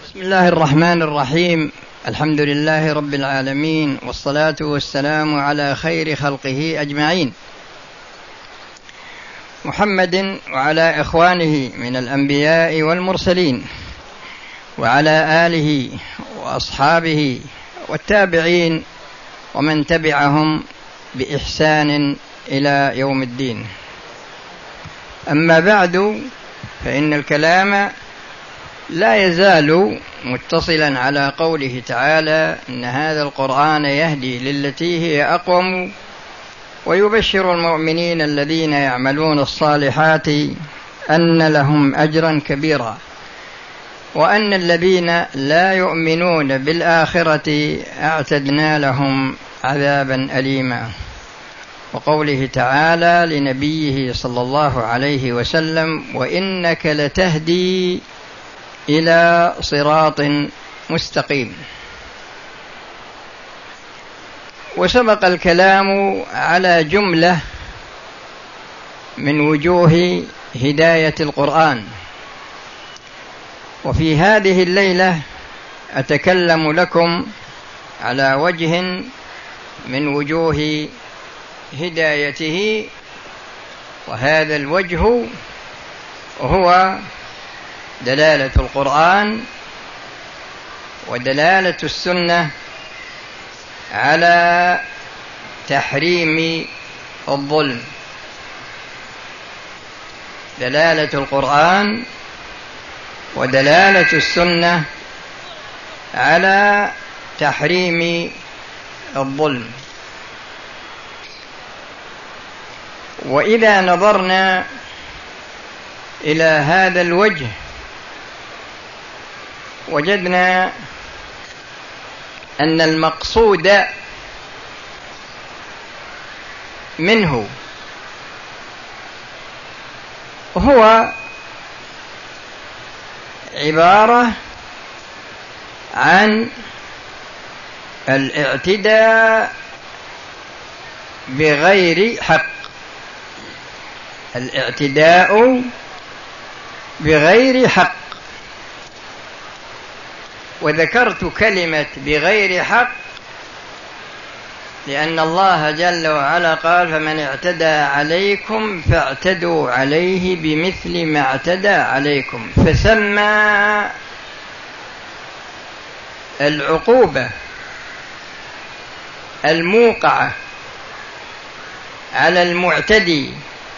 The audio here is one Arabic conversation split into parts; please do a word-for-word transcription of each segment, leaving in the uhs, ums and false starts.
بسم الله الرحمن الرحيم. الحمد لله رب العالمين، والصلاة والسلام على خير خلقه أجمعين، محمد وعلى إخوانه من الأنبياء والمرسلين، وعلى آله وأصحابه والتابعين ومن تبعهم بإحسان إلى يوم الدين. أما بعد، فإن الكلام لا يزال متصلا على قوله تعالى: إن هذا القرآن يهدي للتي هي أقوم ويبشر المؤمنين الذين يعملون الصالحات أن لهم أجرا كبيرا، وأن الذين لا يؤمنون بالآخرة أعتدنا لهم عذابا أليما. وقوله تعالى لنبيه صلى الله عليه وسلم: وإنك لتهدي إلى صراط مستقيم. وسبق الكلام على جملة من وجوه هداية القرآن، وفي هذه الليلة أتكلم لكم على وجه من وجوه هدايته، وهذا الوجه هو دلالة القرآن ودلالة السنة على تحريم الظلم. دلالة القرآن ودلالة السنة على تحريم الظلم. وإذا نظرنا إلى هذا الوجه وجدنا أن المقصود منه هو عبارة عن الاعتداء بغير حق. الاعتداء بغير حق. وذكرت كلمة بغير حق لأن الله جل وعلا قال: فمن اعتدى عليكم فاعتدوا عليه بمثل ما اعتدى عليكم. فسمى العقوبة الموقعة على المعتدي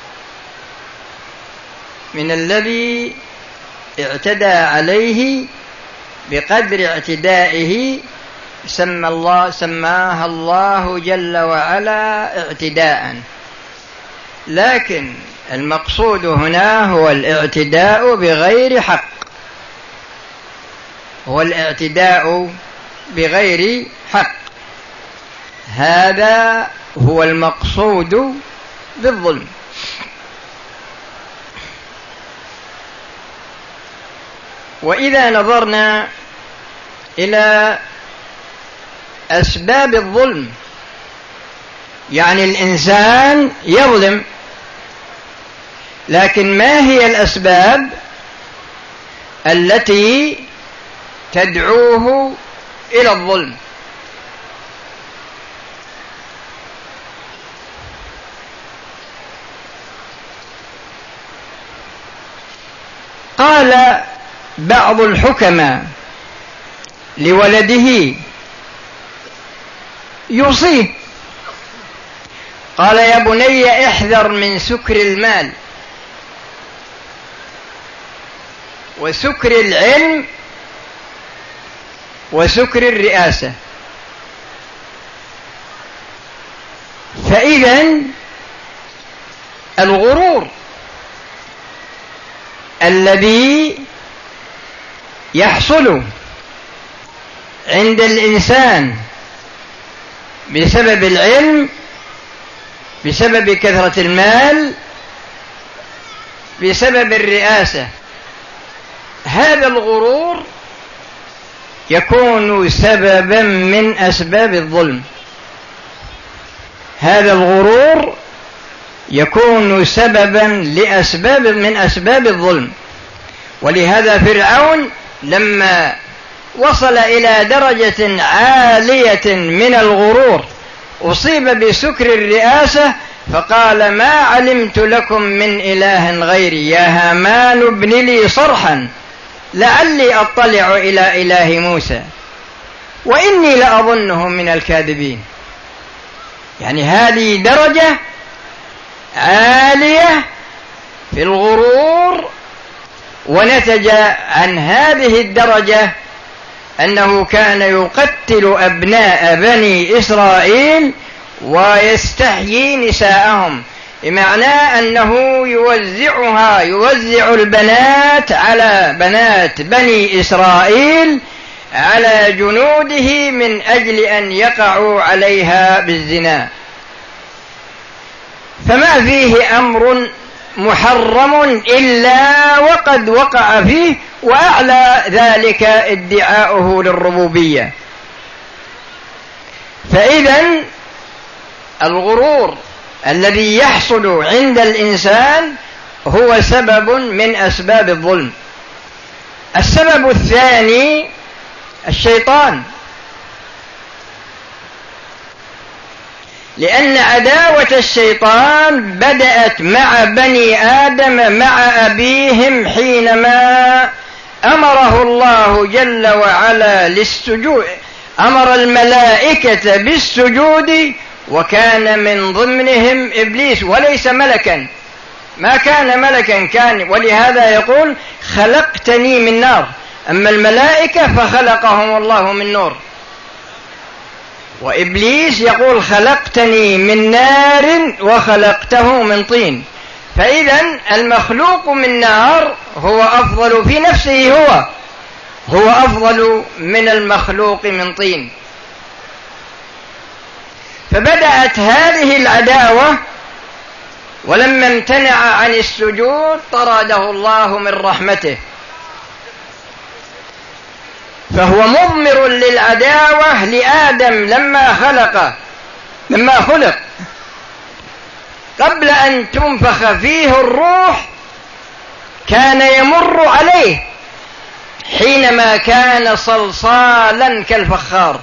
من الذي اعتدى عليه بقدر اعتدائه سمى الله سماها الله جل وعلا اعتداء. لكن المقصود هنا هو الاعتداء بغير حق، هو الاعتداء بغير حق. هذا هو المقصود بالظلم. وإذا نظرنا إلى أسباب الظلم، يعني الإنسان يظلم، لكن ما هي الأسباب التي تدعوه إلى الظلم؟ قال بعض الحكماء لولده يوصيه، قال: يا بني احذر من سكر المال وسكر العلم وسكر الرئاسة. فإذن الغرور الذي يحصل عند الإنسان بسبب العلم، بسبب كثرة المال، بسبب الرئاسة، هذا الغرور يكون سببا من أسباب الظلم. هذا الغرور يكون سببا لأسباب من أسباب الظلم. ولهذا فرعون لما وصل إلى درجة عالية من الغرور، أصيب بسكر الرئاسة، فقال: ما علمت لكم من إله غيري يا هامان ابن لي صرحا لعلي أطلع إلى إله موسى وإني لأظنه من الكاذبين. يعني هذه درجة عالية في الغرور، ونتج عن هذه الدرجة أنه كان يقتل أبناء بني إسرائيل ويستحيي نساءهم، بمعنى أنه يوزعها يوزع البنات على بنات بني إسرائيل على جنوده من أجل أن يقعوا عليها بالزنا. فما فيه أمر محرم إلا وقد وقع فيه، وأعلى ذلك ادعاؤه للربوبية. فإذن الغرور الذي يحصل عند الإنسان هو سبب من أسباب الظلم. السبب الثاني الشيطان، لأن عداوة الشيطان بدأت مع بني آدم مع أبيهم حينما أمره الله جل وعلا للسجود، أمر الملائكة بالسجود، وكان من ضمنهم إبليس وليس ملكا، ما كان ملكا كان، ولهذا يقول: خلقتني من نار. أما الملائكة فخلقهم الله من نور، وإبليس يقول: خلقتني من نار وخلقته من طين. فإذن المخلوق من نار هو أفضل في نفسه، هو هو أفضل من المخلوق من طين. فبدأت هذه العداوة، ولما امتنع عن السجود طرده الله من رحمته، فهو مضمر للعداوة لآدم لما خلق لما خلق قبل أن تنفخ فيه الروح، كان يمر عليه حينما كان صلصالا كالفخار،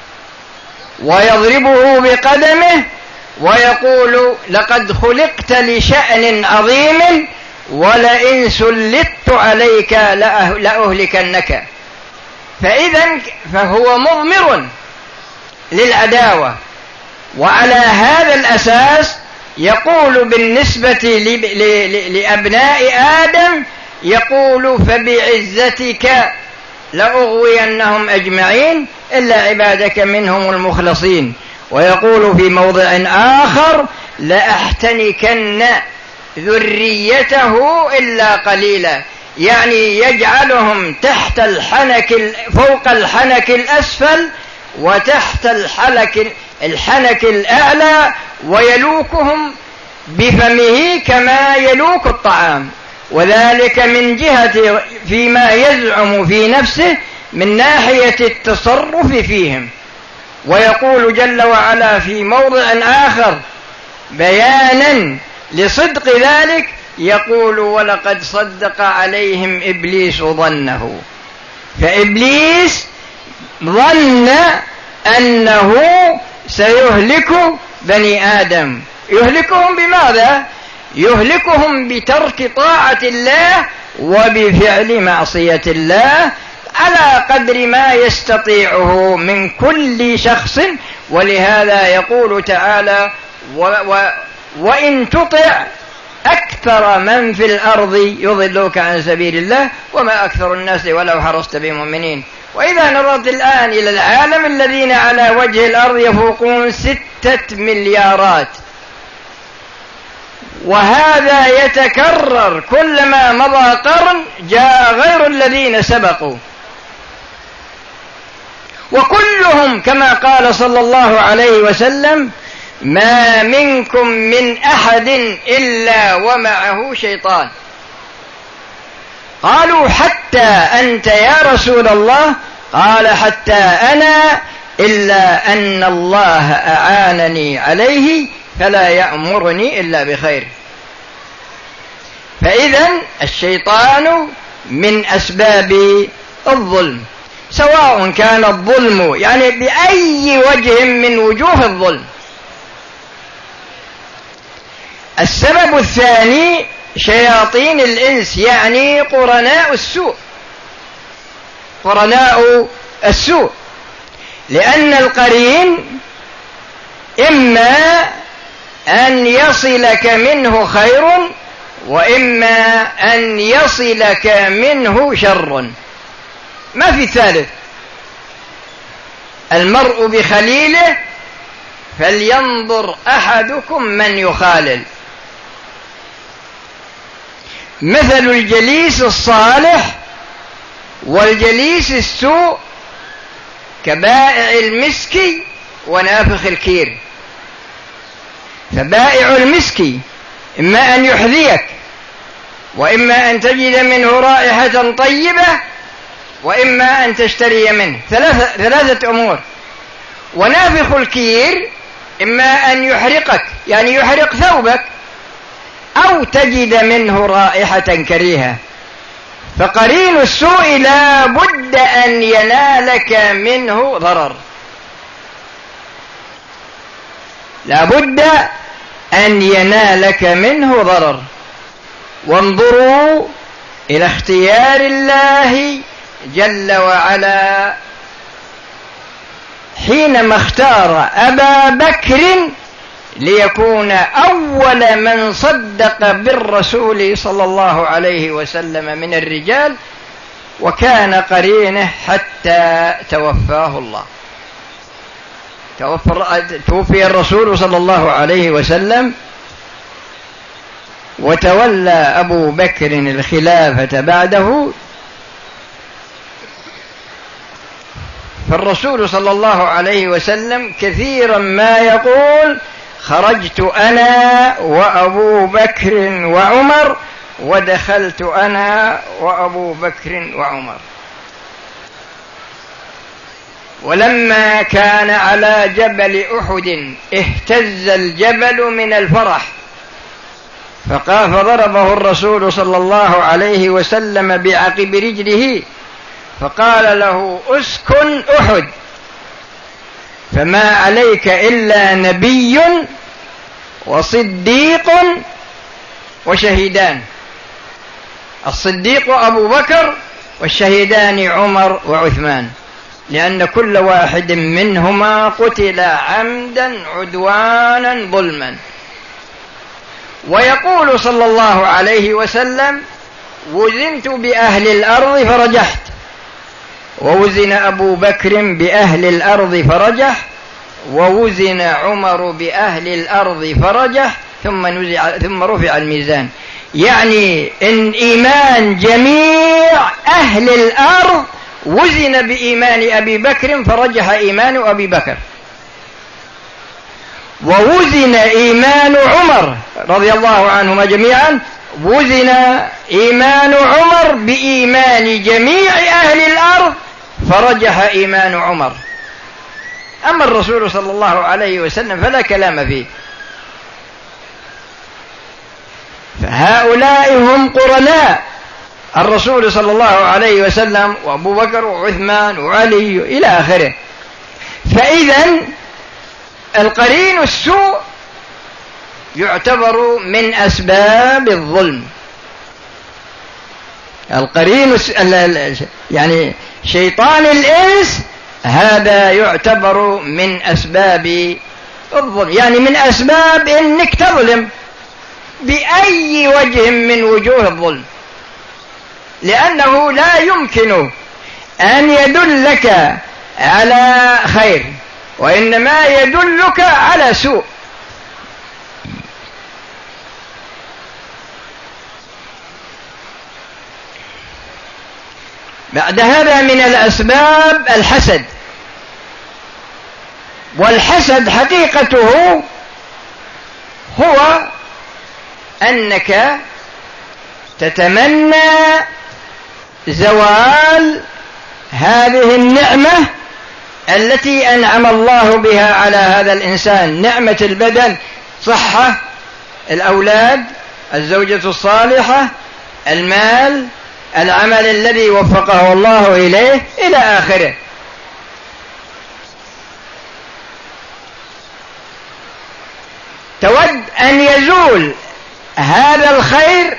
ويضربه بقدمه ويقول: لقد خلقت لشأن عظيم ولئن سلطت عليك لأهلكنك. فإذا فهو مضمر للعداوة. وعلى هذا الأساس يقول بالنسبة لأبناء آدم، يقول: فبعزتك لأغوينهم أجمعين إلا عبادك منهم المخلصين. ويقول في موضع آخر: لأحتنكن ذريته إلا قليلا، يعني يجعلهم تحت الحنك فوق الحنك الأسفل وتحت الحنك الحنك الأعلى، ويلوكهم بفمه كما يلوك الطعام، وذلك من جهة فيما يزعم في نفسه من ناحية التصرف فيهم. ويقول جل وعلا في موضع آخر بيانا لصدق ذلك، يقول: ولقد صدق عليهم إبليس ظنه. فإبليس ظن أنه سيهلك بني آدم. يهلكهم بماذا؟ يهلكهم بترك طاعة الله وبفعل معصية الله على قدر ما يستطيعه من كل شخص. ولهذا يقول تعالى: و و وإن تطع أكثر من في الأرض يضلوك عن سبيل الله وما أكثر الناس ولو حرصت بمؤمنين. وإذا نظرت الآن إلى العالم الذين على وجه الأرض يفوقون ستة مليارات، وهذا يتكرر كلما مضى قرن جاء غير الذين سبقوا، وكلهم كما قال صلى الله عليه وسلم: ما منكم من أحد إلا ومعه شيطان. قالوا: حتى أنت يا رسول الله؟ قال: حتى أنا، إلا أن الله أعانني عليه فلا يأمرني إلا بخير. فإذا الشيطان من أسباب الظلم. سواء كان الظلم يعني بأي وجه من وجوه الظلم. السبب الثاني شياطين الإنس، يعني قرناء السوء، قرناء السوء، لأن القرين إما أن يصلك منه خير وإما أن يصلك منه شر، ما في ثالث. المرء بخليله فلينظر أحدكم من يخالل. مثل الجليس الصالح والجليس السوء كبائع المسك ونافخ الكير. فبائع المسك إما أن يحذيك وإما أن تجد منه رائحة طيبة وإما أن تشتري منه، ثلاثة, ثلاثة أمور. ونافخ الكير إما أن يحرقك يعني يحرق ثوبك أو تجد منه رائحة كريهة. فقرين السوء لا بد أن ينالك منه ضرر، لا بد أن ينالك منه ضرر. وانظروا إلى اختيار الله جل وعلا حينما اختار أبا بكر ليكون أول من صدق بالرسول صلى الله عليه وسلم من الرجال، وكان قرينه حتى توفاه الله. توفي الرسول صلى الله عليه وسلم وتولى أبو بكر الخلافة بعده. فالرسول صلى الله عليه وسلم كثيرا ما يقول: خرجت أنا وأبو بكر وعمر ودخلت أنا وأبو بكر وعمر. ولما كان على جبل أحد اهتز الجبل من الفرح، فضربه الرسول صلى الله عليه وسلم بعقب رجله فقال له: اسكن أحد، فما عليك إلا نبي وصديق وشهيدان. الصديق أبو بكر والشهيدان عمر وعثمان، لأن كل واحد منهما قتل عمدا عدوانا ظلما. ويقول صلى الله عليه وسلم: وزنت بأهل الأرض فرجحت. ووزن أبو بكر بأهل الأرض فرجح، ووزن عمر بأهل الأرض فرجح، ثم نزع ثم رفع الميزان. يعني إن إيمان جميع أهل الأرض وزن بإيمان أبي بكر فرجح إيمان أبي بكر، ووزن إيمان عمر رضي الله عنهما جميعا، وزن إيمان عمر بإيمان جميع أهل الأرض فرجح إيمان عمر. أما الرسول صلى الله عليه وسلم فلا كلام فيه. فهؤلاء هم قرناء الرسول صلى الله عليه وسلم، وأبو بكر وعثمان وعلي إلى آخره. فإذن القرين السوء يعتبر من أسباب الظلم. القرين يعني شيطان الإنس هذا يعتبر من أسباب الظلم، يعني من أسباب إنك تظلم بأي وجه من وجوه الظلم، لأنه لا يمكن أن يدلك على خير، وإنما يدلك على سوء. بعد هذا من الأسباب الحسد. والحسد حقيقته هو أنك تتمنى زوال هذه النعمة التي أنعم الله بها على هذا الإنسان، نعمة البدن، صحة، الأولاد، الزوجة الصالحة، المال، العمل الذي وفقه الله إليه إلى آخره. تود أن يزول هذا الخير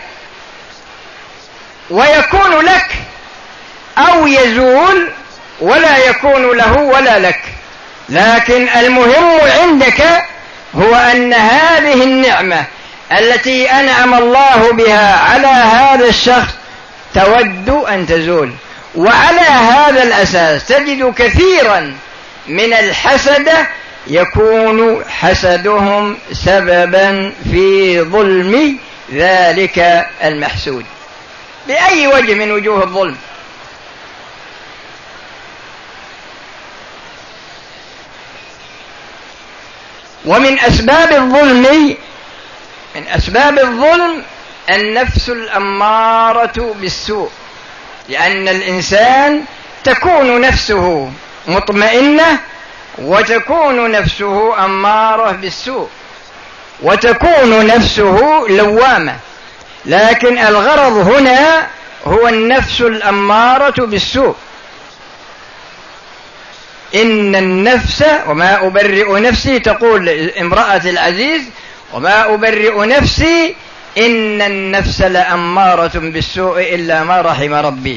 ويكون لك، أو يزول ولا يكون له ولا لك، لكن المهم عندك هو أن هذه النعمة التي أنعم الله بها على هذا الشخص تود أن تزول. وعلى هذا الأساس تجد كثيرا من الحسدة يكون حسدهم سببا في ظلم ذلك المحسود بأي وجه من وجوه الظلم. ومن أسباب الظلم من أسباب الظلم النفس الأمارة بالسوء، لأن الإنسان تكون نفسه مطمئنة وتكون نفسه أمارة بالسوء وتكون نفسه لوامة، لكن الغرض هنا هو النفس الأمارة بالسوء. إن النفس وما أبرئ نفسي، تقول امرأة العزيز وما أبرئ نفسي إن النفس لأمارة بالسوء إلا ما رحم ربي.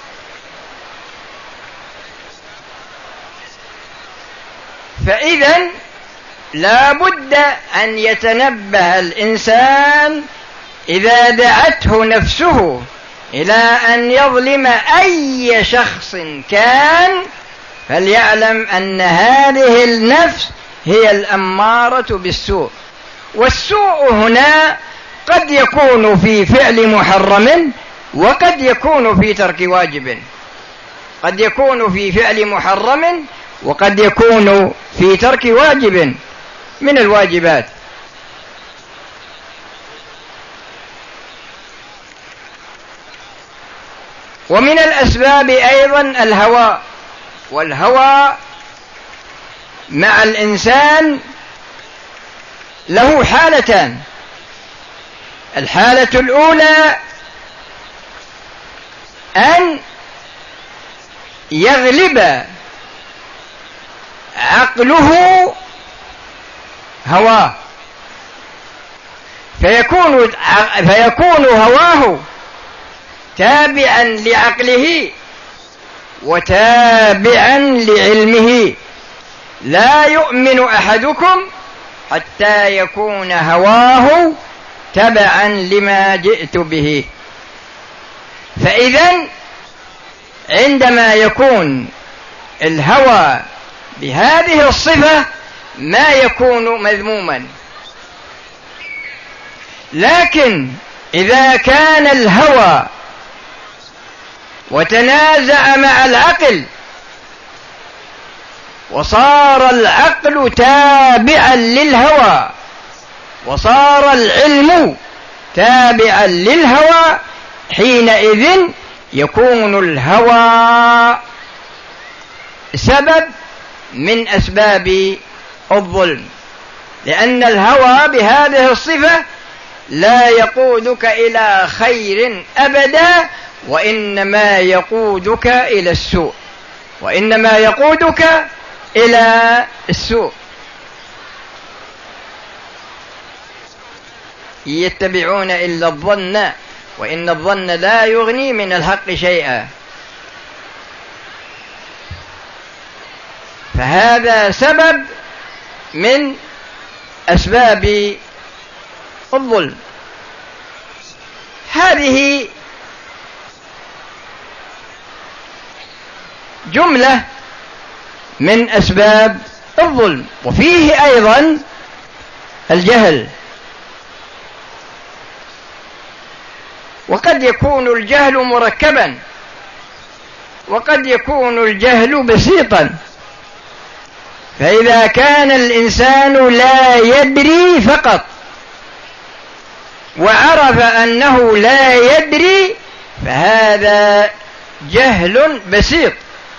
فإذا لا بد أن يتنبه الإنسان إذا دعته نفسه إلى أن يظلم أي شخص كان، فليعلم أن هذه النفس هي الأمارة بالسوء. والسوء هنا قد يكون في فعل محرم وقد يكون في ترك واجب، قد يكون في فعل محرم وقد يكون في ترك واجب من الواجبات. ومن الأسباب أيضا الهوى، والهوى مع الإنسان له حالتان. الحالة الأولى أن يغلب عقله هواه، فيكون فيكون هواه تابعا لعقله وتابعا لعلمه. لا يؤمن أحدكم حتى يكون هواه تبعا لما جئت به. فإذا عندما يكون الهوى بهذه الصفة ما يكون مذموما، لكن إذا كان الهوى وتنازع مع العقل وصار العقل تابعا للهوى وصار العلم تابعا للهوى، حينئذ يكون الهوى سبب من أسباب الظلم، لأن الهوى بهذه الصفة لا يقودك إلى خير أبدا، وإنما يقودك إلى السوء وإنما يقودك إلى السوء. يتبعون إلا الظن وإن الظن لا يغني من الحق شيئا. فهذا سبب من أسباب الظلم. هذه جملة من أسباب الظلم. وفيه أيضا الجهل، وقد يكون الجهل مركبا وقد يكون الجهل بسيطا. فإذا كان الإنسان لا يدري فقط وعرف أنه لا يدري فهذا جهل بسيط.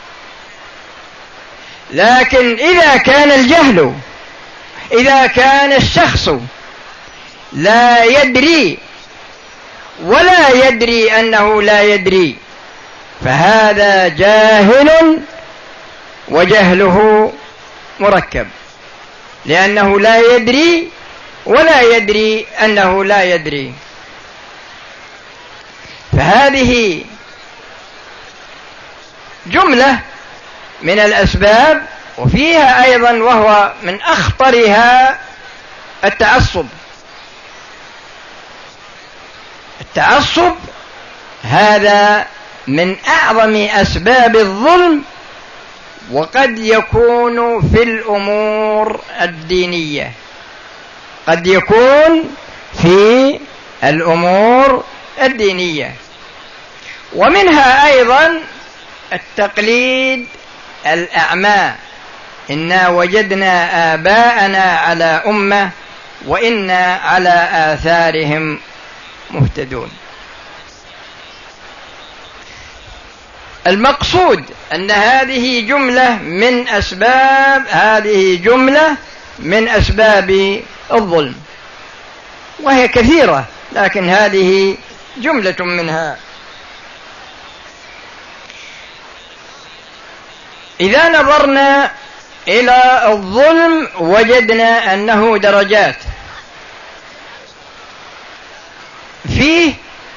لكن إذا كان الجهل إذا كان الشخص لا يدري ولا يدري أنه لا يدري، فهذا جاهل وجهله مركب، لأنه لا يدري ولا يدري أنه لا يدري. فهذه جملة من الأسباب، وفيها أيضا وهو من أخطرها التعصب. التعصب هذا من أعظم أسباب الظلم، وقد يكون في الأمور الدينية، قد يكون في الأمور الدينية. ومنها أيضا التقليد الأعمى، إنا وجدنا آباءنا على أمة وإنا على آثارهم مهتدون. المقصود أن هذه جملة من أسباب هذه جملة من أسباب الظلم، وهي كثيرة، لكن هذه جملة منها. إذا نظرنا إلى الظلم وجدنا أنه درجات. فيه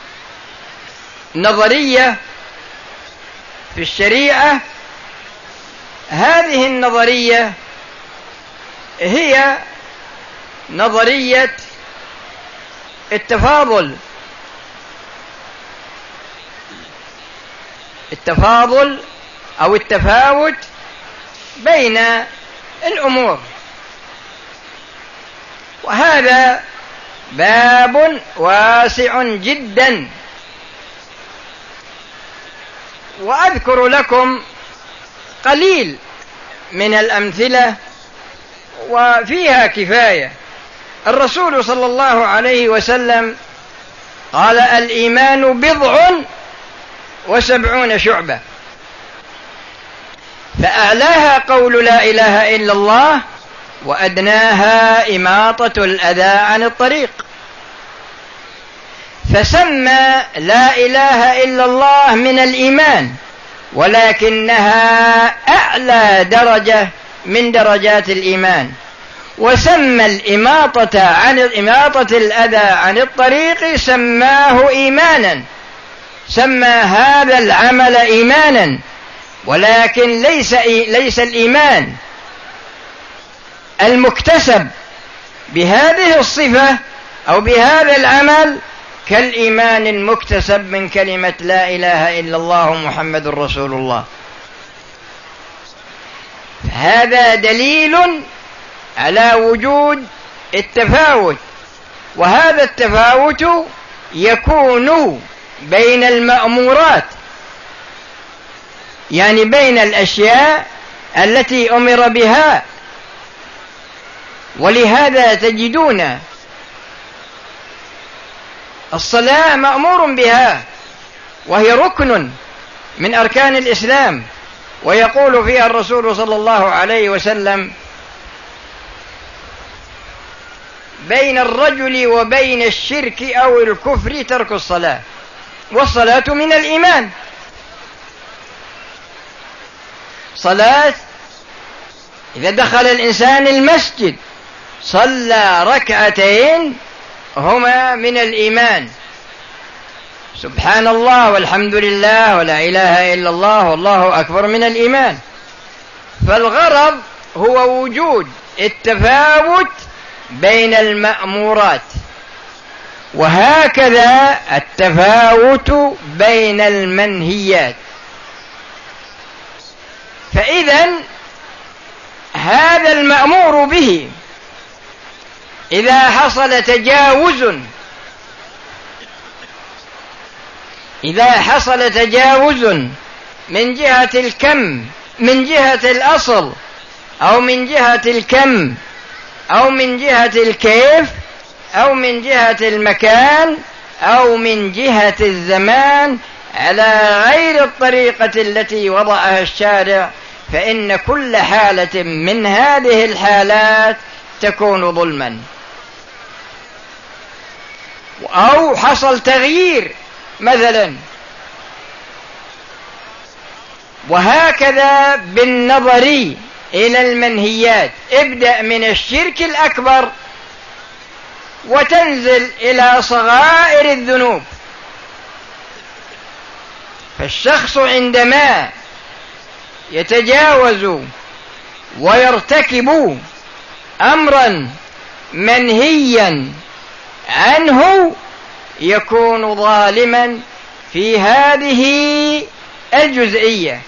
نظرية في الشريعة، هذه النظرية هي نظرية التفاضل التفاضل أو التفاوت بين الأمور، وهذا باب واسع جدا. وأذكر لكم قليل من الأمثلة وفيها كفاية. الرسول صلى الله عليه وسلم قال: الإيمان بضع وسبعون شعبة، فأعلاها قول لا إله إلا الله، وأدناها إماطة الأذى عن الطريق. فسمى لا إله إلا الله من الإيمان، ولكنها أعلى درجة من درجات الإيمان. وسمى الإماطة عن إماطة الأذى عن الطريق سماه إيمانا، سمى هذا العمل إيمانا، ولكن ليس ليس الإيمان المكتسب بهذه الصفة أو بهذا العمل كالإيمان المكتسب من كلمة لا إله إلا الله محمد رسول الله. هذا دليل على وجود التفاوت، وهذا التفاوت يكون بين المأمورات، يعني بين الأشياء التي أمر بها. ولهذا تجدون الصلاة مأمور بها، وهي ركن من أركان الإسلام، ويقول فيها الرسول صلى الله عليه وسلم: بين الرجل وبين الشرك أو الكفر ترك الصلاة، والصلاة من الإيمان. صلاة إذا دخل الإنسان المسجد صلى ركعتين هما من الإيمان، سبحان الله والحمد لله ولا إله إلا الله والله أكبر من الإيمان. فالغرض هو وجود التفاوت بين المأمورات، وهكذا التفاوت بين المنهيات. فإذن هذا المأمور به إذا حصل تجاوز إذا حصل تجاوز من جهة الكم، من جهة الأصل، أو من جهة الكم، أو من جهة الكيف، أو من جهة المكان، أو من جهة الزمان على غير الطريقة التي وضعها الشارع، فإن كل حالة من هذه الحالات تكون ظلما. أو حصل تغيير مثلا. وهكذا بالنظر إلى المنهيات، ابدأ من الشرك الأكبر وتنزل إلى صغائر الذنوب. فالشخص عندما يتجاوز ويرتكب أمرا منهيا عنه يكون ظالما في هذه الجزئية،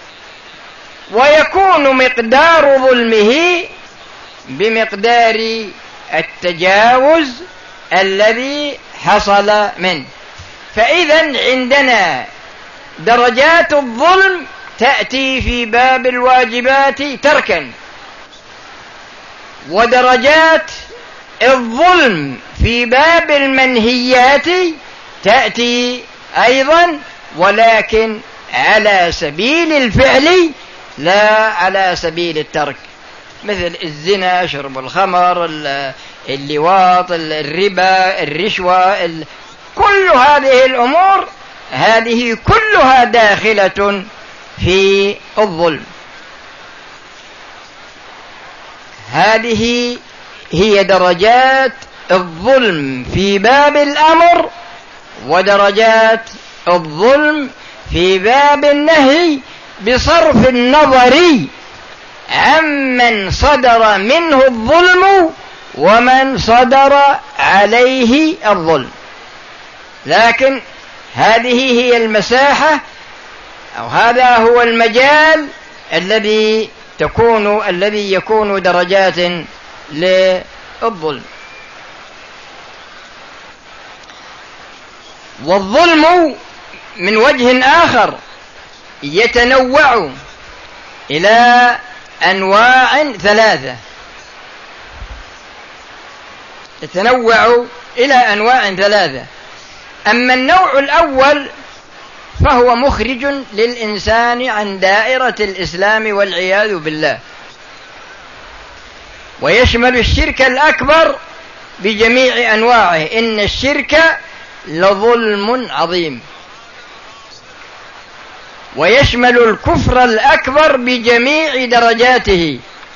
ويكون مقدار ظلمه بمقدار التجاوز الذي حصل منه. فإذا عندنا درجات الظلم تأتي في باب الواجبات تركا، ودرجات الظلم في باب المنهيات تأتي أيضا، ولكن على سبيل الفعل لا على سبيل الترك، مثل الزنا، شرب الخمر، اللواط، الربا، الرشوة، كل هذه الأمور هذه كلها داخلة في الظلم. هذه هي درجات الظلم في باب الأمر، ودرجات الظلم في باب النهي، بصرف النظر عمن صدر منه الظلم ومن صدر عليه الظلم. لكن هذه هي المساحة، أو هذا هو المجال الذي تكون الذي يكون درجات للظلم. والظلم من وجه آخر يتنوع إلى أنواع ثلاثة، يتنوع إلى أنواع ثلاثة. أما النوع الأول فهو مخرج للإنسان عن دائرة الإسلام والعياذ بالله، ويشمل الشرك الأكبر بجميع أنواعه. إن الشرك لظلم عظيم. ويشمل الكفر الأكبر بجميع درجاته،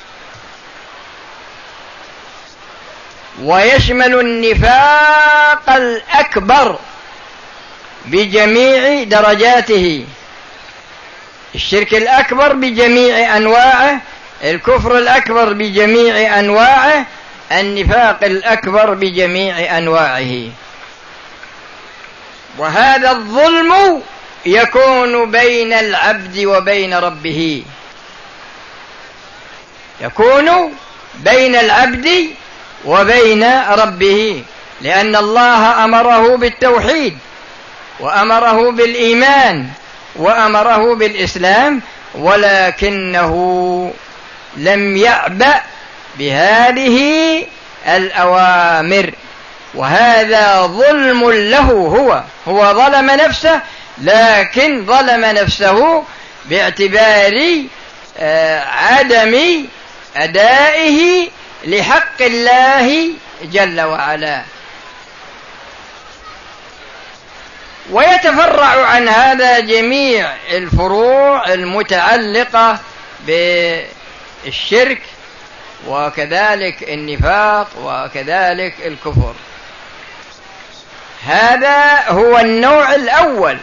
ويشمل النفاق الأكبر بجميع درجاته. الشرك الأكبر بجميع أنواعه، الكفر الأكبر بجميع أنواعه، النفاق الأكبر بجميع أنواعه. وهذا الظلم يكون بين العبد وبين ربه، يكون بين العبد وبين ربه، لأن الله أمره بالتوحيد، وأمره بالإيمان، وأمره بالإسلام، ولكنه لم يعبأ بهذه الأوامر. وهذا ظلم له، هو هو ظلم نفسه، لكن ظلم نفسه باعتبار عدم أدائه لحق الله جل وعلا. ويتفرع عن هذا جميع الفروع المتعلقة بالشرك، وكذلك النفاق، وكذلك الكفر. هذا هو النوع الأول.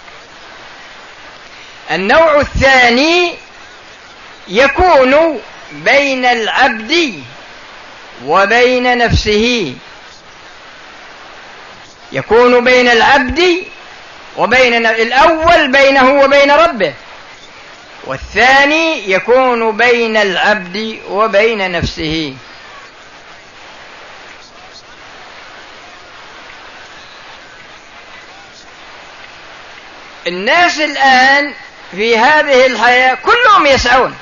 النوع الثاني يكون بين العبد وبين نفسه، يكون بين العبد وبين الأول بينه وبين ربه، والثاني يكون بين العبد وبين نفسه. الناس الآن في هذه الحياة كلهم يسعون،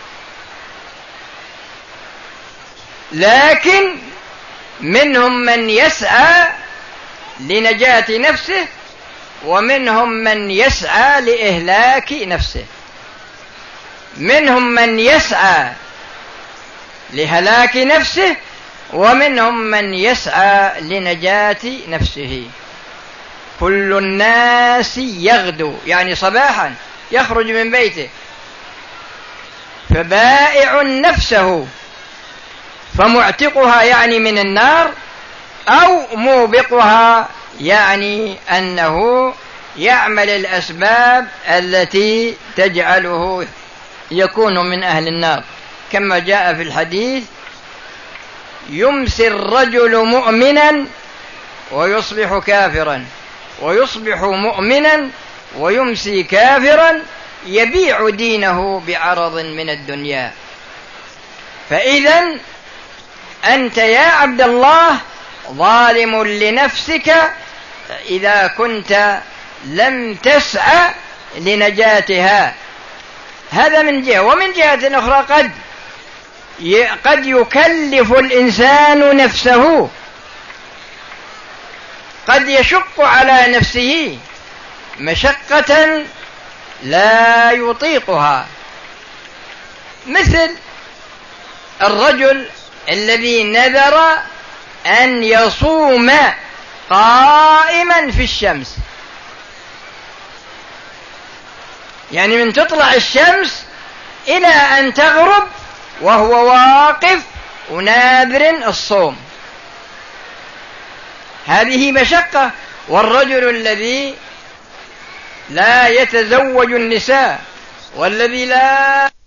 لكن منهم من يسعى لنجاة نفسه، ومنهم من يسعى لإهلاك نفسه. منهم من يسعى لهلاك نفسه، ومنهم من يسعى لنجاة نفسه. كل الناس يغدو يعني صباحا يخرج من بيته، فبائع نفسه فمعتقها يعني من النار، أو موبقها يعني أنه يعمل الأسباب التي تجعله يكون من أهل النار، كما جاء في الحديث: يمسي الرجل مؤمنا ويصبح كافرا، ويصبح مؤمنا ويمسي كافرا، يبيع دينه بعرض من الدنيا. فإذا أنت يا عبد الله ظالم لنفسك إذا كنت لم تسعى لنجاتها. هذا من جهة. ومن جهة أخرى قد قد يكلف الإنسان نفسه، قد يشق على نفسه مشقة لا يطيقها، مثل الرجل الذي نذر أن يصوم قائما في الشمس، يعني من تطلع الشمس إلى أن تغرب وهو واقف وناذر الصوم، هذه مشقة. والرجل الذي لا يتزوج النساء والذي لا